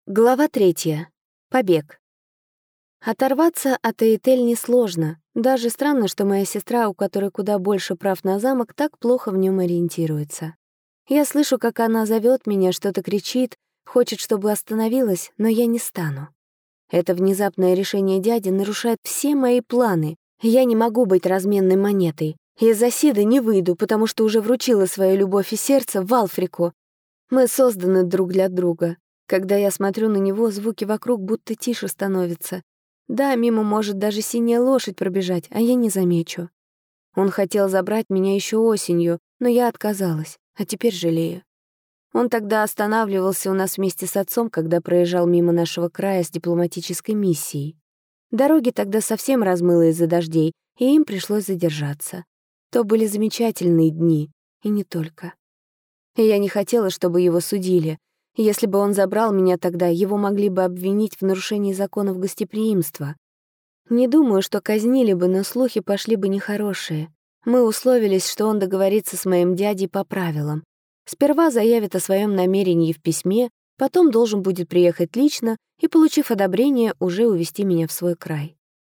Глава 3. Побег. Оторваться от Эйтель несложно. Даже странно, что моя сестра, у которой куда больше прав на замок, так плохо в нем ориентируется. Я слышу, как она зовет меня, что-то кричит, хочет, чтобы остановилась, но я не стану. Это внезапное решение дяди нарушает все мои планы. Я не могу быть разменной монетой. Из-за Сида не выйду, потому что уже вручила свою любовь и сердце Валфрику. Мы созданы друг для друга. Когда я смотрю на него, звуки вокруг будто тише становятся. Да, мимо может даже синяя лошадь пробежать, а я не замечу. Он хотел забрать меня еще осенью, но я отказалась, а теперь жалею. Он тогда останавливался у нас вместе с отцом, когда проезжал мимо нашего края с дипломатической миссией. Дороги тогда совсем размыло из-за дождей, и им пришлось задержаться. То были замечательные дни, и не только. Я не хотела, чтобы его судили. Если бы он забрал меня тогда, его могли бы обвинить в нарушении законов гостеприимства. Не думаю, что казнили бы, но слухи пошли бы нехорошие. Мы условились, что он договорится с моим дядей по правилам. Сперва заявит о своем намерении в письме, потом должен будет приехать лично и, получив одобрение, уже увезти меня в свой край.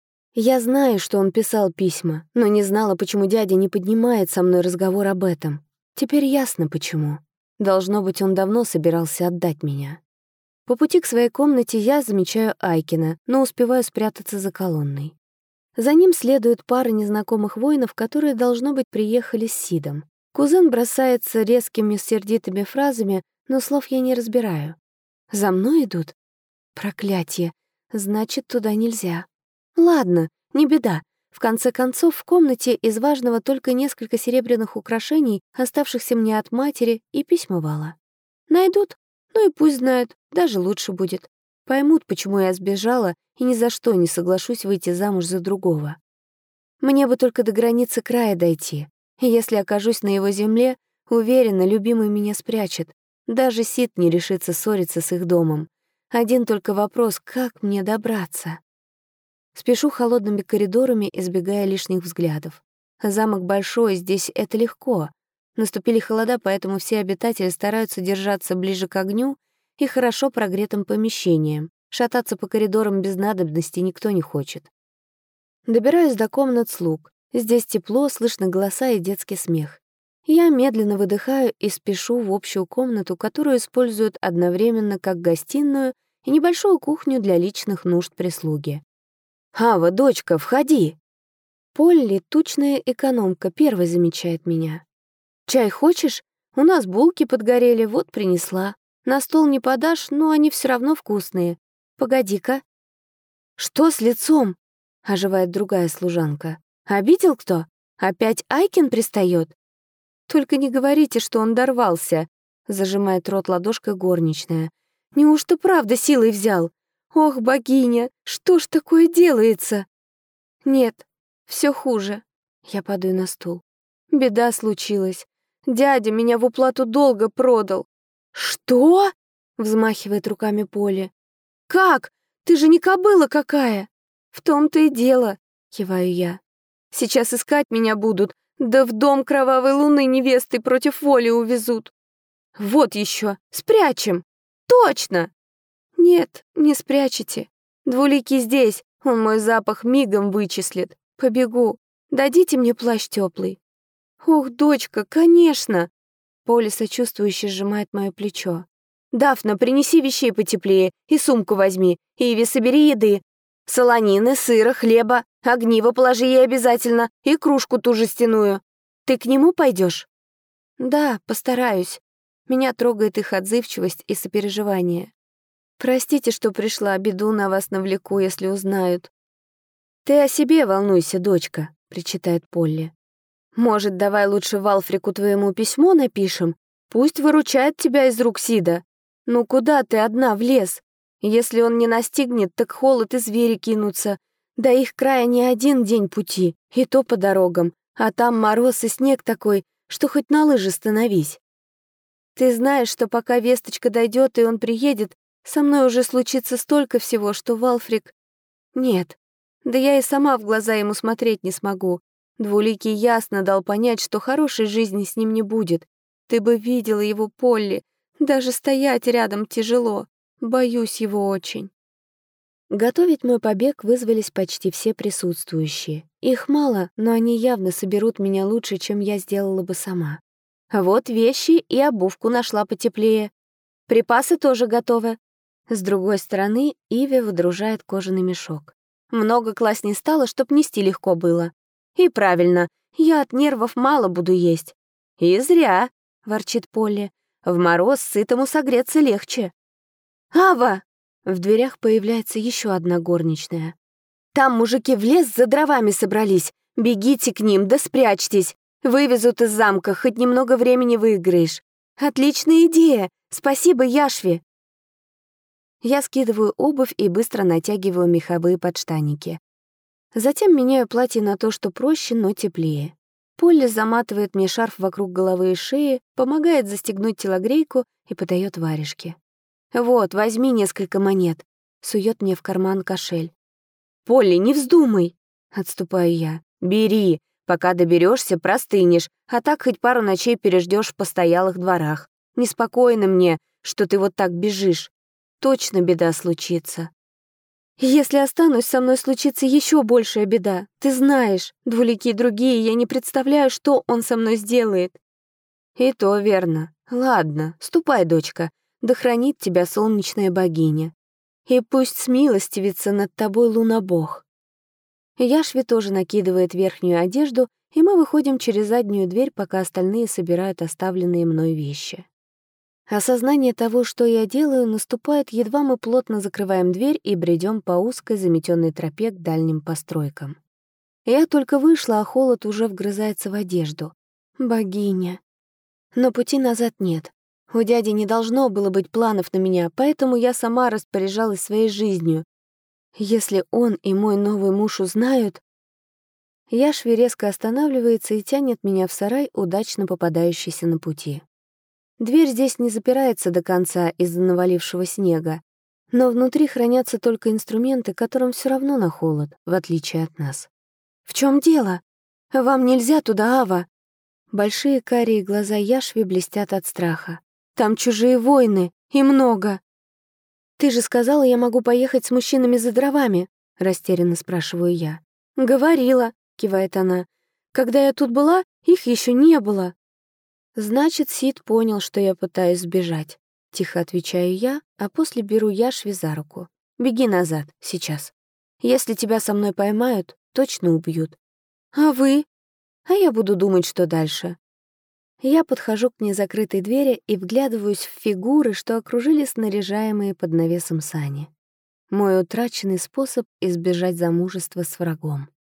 Я знаю, что он писал письма, но не знала, почему дядя не поднимает со мной разговор об этом. Теперь ясно, почему. Должно быть, он давно собирался отдать меня. По пути к своей комнате я замечаю Айкина, но успеваю спрятаться за колонной. За ним следует пара незнакомых воинов, которые, должно быть, приехали с Сидом. Кузен бросается резкими сердитыми фразами, но слов я не разбираю. За мной идут? Проклятие. Значит, туда нельзя. Ладно, не беда. В конце концов, в комнате из важного только несколько серебряных украшений, оставшихся мне от матери, и письма Вала. Найдут? Ну и пусть знают, даже лучше будет. Поймут, почему я сбежала, и ни за что не соглашусь выйти замуж за другого. Мне бы только до границы края дойти. И если окажусь на его земле, уверена, любимый меня спрячет. Даже Сид не решится ссориться с их домом. Один только вопрос, как мне добраться? Спешу холодными коридорами, избегая лишних взглядов. Замок большой, здесь это легко. Наступили холода, поэтому все обитатели стараются держаться ближе к огню и хорошо прогретым помещениям. Шататься по коридорам без надобности никто не хочет. Добираюсь до комнат слуг. Здесь тепло, слышно голоса и детский смех. Я медленно выдыхаю и спешу в общую комнату, которую используют одновременно как гостиную и небольшую кухню для личных нужд прислуги. «Ава, дочка, входи!» Полли, тучная экономка, первой замечает меня. «Чай хочешь? У нас булки подгорели, вот принесла. На стол не подашь, но они все равно вкусные. Погоди-ка». «Что с лицом?» — оживает другая служанка. «Обидел кто? Опять Айкин пристает?» «Только не говорите, что он дорвался», — зажимает рот ладошкой горничная. «Неужто правда силой взял? Ох, богиня, что ж такое делается?» «Нет, все хуже». Я падаю на стул. «Беда случилась. Дядя меня в уплату долга продал». «Что?» — взмахивает руками Полли. «Как? Ты же не кобыла какая!» «В том-то и дело», — киваю я. «Сейчас искать меня будут, да в дом кровавой луны невесты против воли увезут. Вот еще, спрячем! Точно!» «Нет, не спрячете. Двуликий здесь, он мой запах мигом вычислит. Побегу. Дадите мне плащ теплый. «Ох, дочка, конечно!» Полли сочувствующе сжимает мое плечо. «Дафна, принеси вещей потеплее, и сумку возьми. Иви, собери еды. Солонины, сыра, хлеба, огниво положи ей обязательно, и кружку ту жестяную. Ты к нему пойдешь? «Да, постараюсь». Меня трогает их отзывчивость и сопереживание. «Простите, что пришла, беду на вас навлеку, если узнают». «Ты о себе волнуйся, дочка», — причитает Полли. «Может, давай лучше Валфрику твоему письмо напишем? Пусть выручает тебя из рук Сида. Ну куда ты одна в лес? Если он не настигнет, так холод и звери кинутся. До их края не один день пути, и то по дорогам, а там мороз и снег такой, что хоть на лыжи становись. Ты знаешь, что пока весточка дойдет и он приедет, со мной уже случится столько всего, что Валфрик... Нет, да я и сама в глаза ему смотреть не смогу. Двуликий ясно дал понять, что хорошей жизни с ним не будет. Ты бы видела его, Полли. Даже стоять рядом тяжело. Боюсь его очень. Готовить мой побег вызвались почти все присутствующие. Их мало, но они явно соберут меня лучше, чем я сделала бы сама. Вот вещи и обувку нашла потеплее. Припасы тоже готовы. С другой стороны, Иви выдружает кожаный мешок. Много класть не стало, чтоб нести легко было. И правильно, я от нервов мало буду есть. И зря, ворчит Полли. В мороз сытому согреться легче. «Ава!» В дверях появляется еще одна горничная. «Там мужики в лес за дровами собрались. Бегите к ним, да спрячьтесь. Вывезут из замка, хоть немного времени выиграешь. Отличная идея! Спасибо, Яшви!» Я скидываю обувь и быстро натягиваю меховые подштаники. Затем меняю платье на то, что проще, но теплее. Полли заматывает мне шарф вокруг головы и шеи, помогает застегнуть телогрейку и подает варежки. «Вот, возьми несколько монет», — сует мне в карман кошель. «Полли, не вздумай!» — отступаю я. «Бери, пока доберешься, простынешь, а так хоть пару ночей переждешь в постоялых дворах. Неспокойно мне, что ты вот так бежишь. Точно беда случится». «Если останусь, со мной случится еще большая беда. Ты знаешь, двуликие другие, я не представляю, что он со мной сделает». «И то верно. Ладно, ступай, дочка, да хранит тебя солнечная богиня. И пусть смилостивится над тобой лунобог». Яшви тоже накидывает верхнюю одежду, и мы выходим через заднюю дверь, пока остальные собирают оставленные мной вещи. Осознание того, что я делаю, наступает, едва мы плотно закрываем дверь и бредем по узкой заметенной тропе к дальним постройкам. Я только вышла, а холод уже вгрызается в одежду. Богиня. Но пути назад нет. У дяди не должно было быть планов на меня, поэтому я сама распоряжалась своей жизнью. Если он и мой новый муж узнают... Яшви резко останавливается и тянет меня в сарай, удачно попадающийся на пути. Дверь здесь не запирается до конца из-за навалившего снега, но внутри хранятся только инструменты, которым все равно на холод, в отличие от нас. «В чем дело? Вам нельзя туда, Ава!» Большие карие глаза Яшви блестят от страха. «Там чужие воины, и много!» «Ты же сказала, я могу поехать с мужчинами за дровами?» — растерянно спрашиваю я. «Говорила», — кивает она. «Когда я тут была, их еще не было». «Значит, Сид понял, что я пытаюсь сбежать», — тихо отвечаю я, а после беру Яшви за руку. «Беги назад, сейчас. Если тебя со мной поймают, точно убьют». «А вы?» «А я буду думать, что дальше». Я подхожу к незакрытой двери и вглядываюсь в фигуры, что окружили снаряжаемые под навесом сани. Мой утраченный способ избежать замужества с врагом.